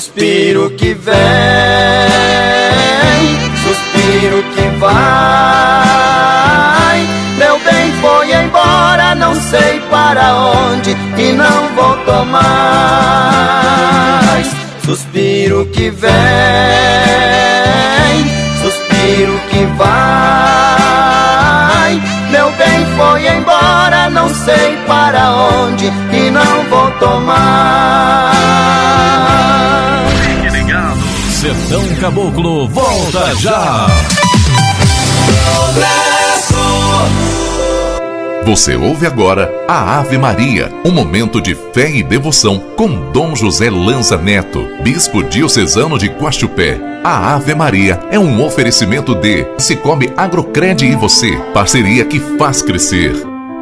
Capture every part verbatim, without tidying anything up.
Suspiro que vem, suspiro que vai. Meu bem foi embora, não sei para onde, e não voltou mais. Suspiro que vem, suspiro que vai. Meu bem foi embora, não sei para onde, e não voltou mais. Sertão Caboclo volta já. Você ouve agora a Ave Maria, um momento de fé e devoção com Dom José Lanza Neto, bispo diocesano de Guaxupé. A Ave Maria é um oferecimento de Sicoob Agrocred e você, parceria que faz crescer.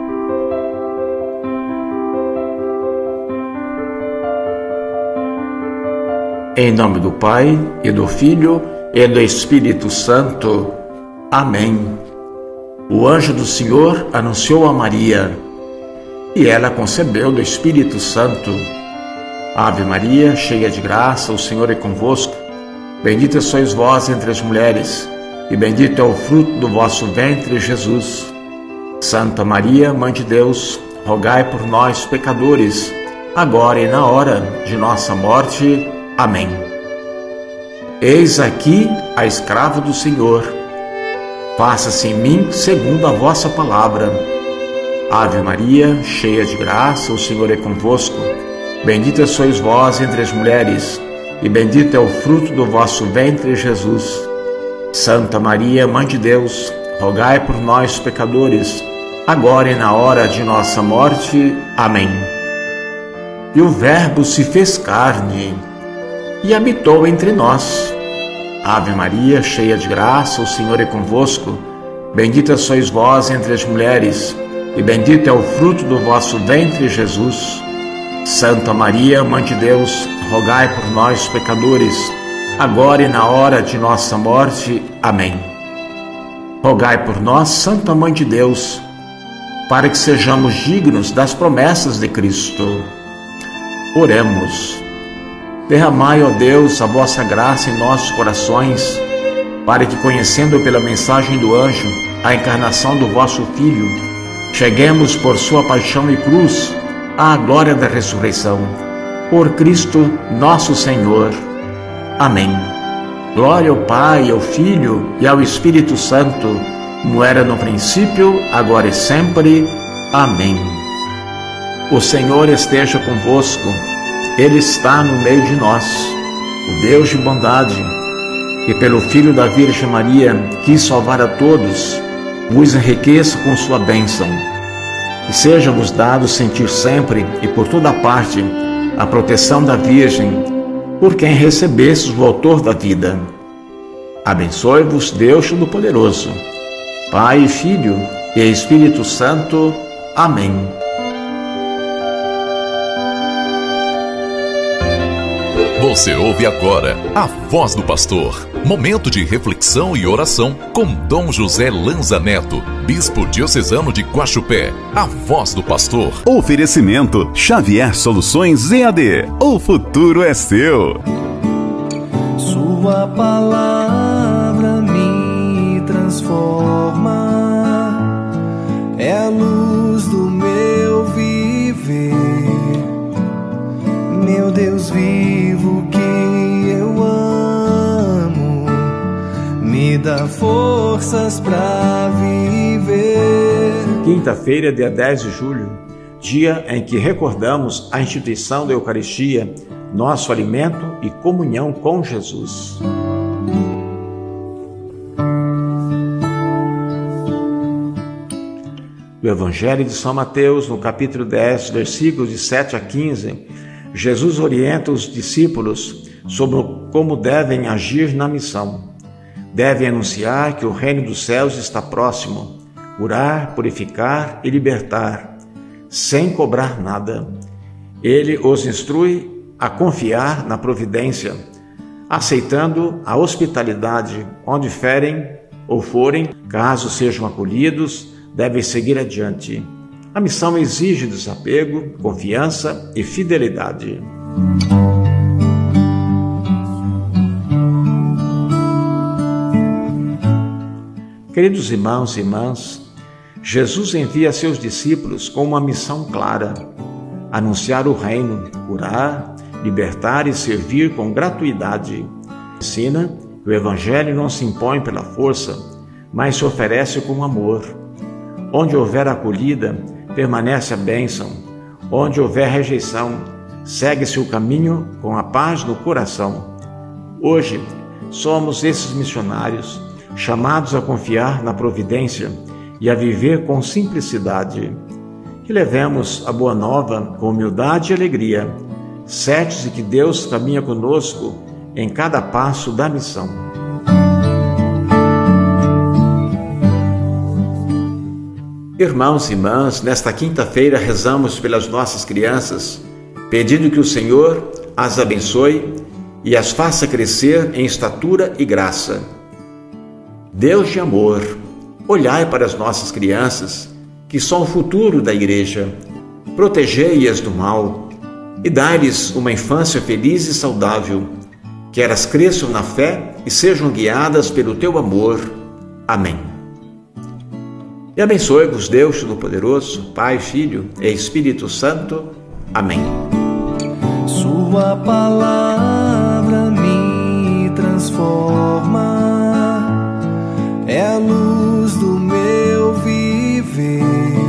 Em nome do Pai, e do Filho, e do Espírito Santo. Amém. O anjo do Senhor anunciou a Maria, e ela concebeu do Espírito Santo. Ave Maria, cheia de graça, o Senhor é convosco. Bendita sois vós entre as mulheres, e bendito é o fruto do vosso ventre, Jesus. Santa Maria, Mãe de Deus, rogai por nós, pecadores, agora e na hora de nossa morte. Amém. Eis aqui a escrava do Senhor. Faça-se em mim segundo a vossa palavra. Ave Maria, cheia de graça, o Senhor é convosco. Bendita sois vós entre as mulheres, e bendito é o fruto do vosso ventre, Jesus. Santa Maria, Mãe de Deus, rogai por nós, pecadores, agora e na hora de nossa morte. Amém. E o Verbo se fez carne e habitou entre nós. Ave Maria, cheia de graça, o Senhor é convosco. Bendita sois vós entre as mulheres, e bendito é o fruto do vosso ventre, Jesus. Santa Maria, Mãe de Deus, rogai por nós, pecadores, agora e na hora de nossa morte. Amém. Rogai por nós, Santa Mãe de Deus, para que sejamos dignos das promessas de Cristo. Oremos. Derramai, ó Deus, a vossa graça em nossos corações, para que, conhecendo pela mensagem do anjo a encarnação do vosso Filho, cheguemos por sua paixão e cruz à glória da ressurreição. Por Cristo nosso Senhor. Amém. Glória ao Pai, ao Filho e ao Espírito Santo, como era no princípio, agora e sempre. Amém. O Senhor esteja convosco. Ele está no meio de nós, o Deus de bondade, que pelo Filho da Virgem Maria quis salvar a todos, vos enriqueça com sua bênção. E seja-vos dado sentir sempre e por toda parte a proteção da Virgem, por quem recebestes o Autor da vida. Abençoe-vos Deus Todo-Poderoso, Pai, Filho e Espírito Santo. Amém. Você ouve agora a Voz do Pastor, momento de reflexão e oração com Dom José Lanza Neto, bispo diocesano de Guaxupé. A Voz do Pastor. Oferecimento Xavier Soluções E A D. O futuro é seu. Sua palavra me transforma, é a luz do meu viver. Meu Deus vivo que eu amo, me dá forças pra viver. Quinta-feira, dia dez de julho, dia em que recordamos a instituição da Eucaristia, nosso alimento e comunhão com Jesus. Do Evangelho de São Mateus, no capítulo dez, versículos de sete a quinze, Jesus orienta os discípulos sobre como devem agir na missão. Devem anunciar que o reino dos céus está próximo, curar, purificar e libertar, sem cobrar nada. Ele os instrui a confiar na providência, aceitando a hospitalidade onde ferem ou forem, caso sejam acolhidos, devem seguir adiante. A missão exige desapego, confiança e fidelidade. Queridos irmãos e irmãs, Jesus envia seus discípulos com uma missão clara: anunciar o reino, curar, libertar e servir com gratuidade. Ensina que o Evangelho não se impõe pela força, mas se oferece com amor. Onde houver acolhida, permanece a bênção. Onde houver rejeição, segue-se o caminho com a paz no coração. Hoje, somos esses missionários, chamados a confiar na providência e a viver com simplicidade. Que levemos a boa nova com humildade e alegria, certos de que Deus caminha conosco em cada passo da missão. Irmãos e irmãs, nesta quinta-feira rezamos pelas nossas crianças, pedindo que o Senhor as abençoe e as faça crescer em estatura e graça. Deus de amor, olhai para as nossas crianças, que são o futuro da Igreja, protegei-as do mal e dai-lhes uma infância feliz e saudável, que elas cresçam na fé e sejam guiadas pelo teu amor. Amém. E abençoe-vos Deus Todo-Poderoso, Pai, Filho e Espírito Santo. Amém. Sua palavra me transforma, é a luz do meu viver.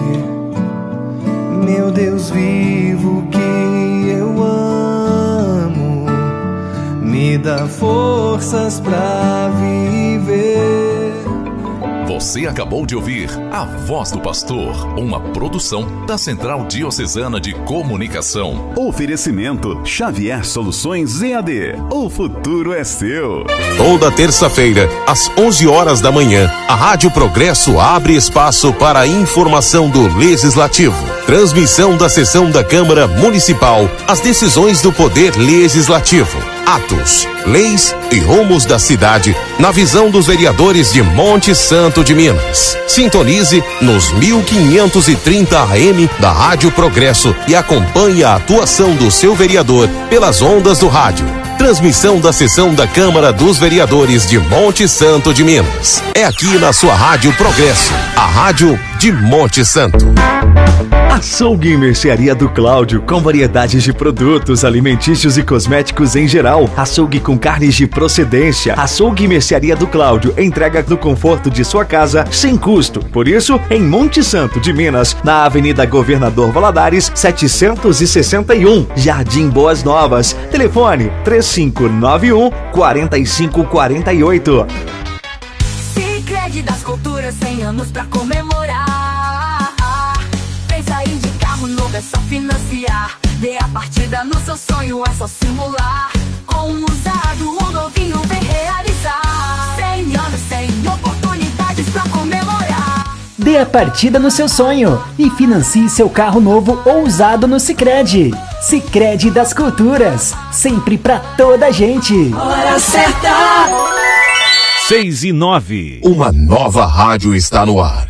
Meu Deus vivo que eu amo, me dá forças pra viver. Você acabou de ouvir A Voz do Pastor, uma produção da Central Diocesana de Comunicação. Oferecimento Xavier Soluções E A D. O futuro é seu. Toda terça-feira, às onze horas da manhã, a Rádio Progresso abre espaço para a informação do Legislativo. Transmissão da sessão da Câmara Municipal, as decisões do Poder Legislativo, atos, leis e rumos da cidade, na visão dos vereadores de Monte Santo de Minas. Sintonize nos mil quinhentos e trinta A M da Rádio Progresso e acompanhe a atuação do seu vereador pelas ondas do rádio. Transmissão da sessão da Câmara dos Vereadores de Monte Santo de Minas. É aqui na sua Rádio Progresso, a rádio de Monte Santo. Açougue e Mercearia do Cláudio, com variedades de produtos alimentícios e cosméticos em geral. Açougue com carnes de procedência. Açougue e Mercearia do Cláudio, entrega no conforto de sua casa, sem custo. Por isso, em Monte Santo de Minas, na Avenida Governador Valadares, setecentos e sessenta e um, Jardim Boas Novas. Telefone três cinco nove um, quatro cinco quatro oito. Sicredi das Culturas, cem anos pra comemorar. Pensa em de carro novo, é só financiar. Dê a partida no seu sonho, é só simular. Com um usado, um novinho vem realizar. Cem anos, cem oportunidades pra comemorar. Dê a partida no seu sonho e financie seu carro novo ou usado no Sicredi. Sicredi das Culturas, sempre pra toda a gente. Hora certa! seis e nove. Uma nova rádio está no ar.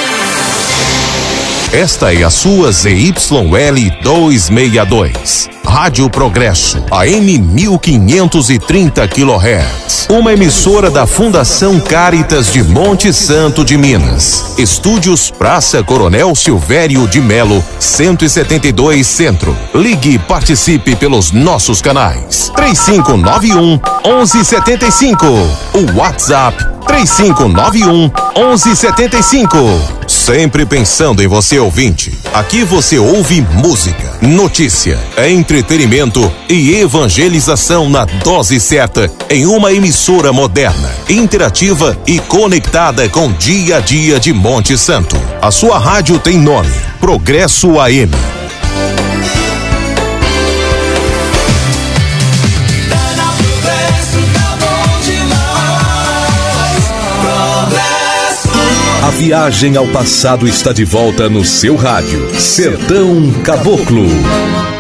Esta é a sua Z Y L duzentos e sessenta e dois. Rádio Progresso, A M mil quinhentos e trinta quilohertz. Uma emissora da Fundação Caritas de Monte Santo de Minas. Estúdios Praça Coronel Silvério de Melo, cento e setenta e dois Centro. Ligue e participe pelos nossos canais. três cinco nove um, um um sete cinco. O WhatsApp três cinco nove um, um um sete cinco. Sempre pensando em você, ouvinte. Aqui você ouve música, notícia, entretenimento e evangelização na dose certa, em uma emissora moderna, interativa e conectada com o dia a dia de Monte Santo. A sua rádio tem nome: Progresso A M. A viagem ao passado está de volta no seu rádio. Sertão Caboclo.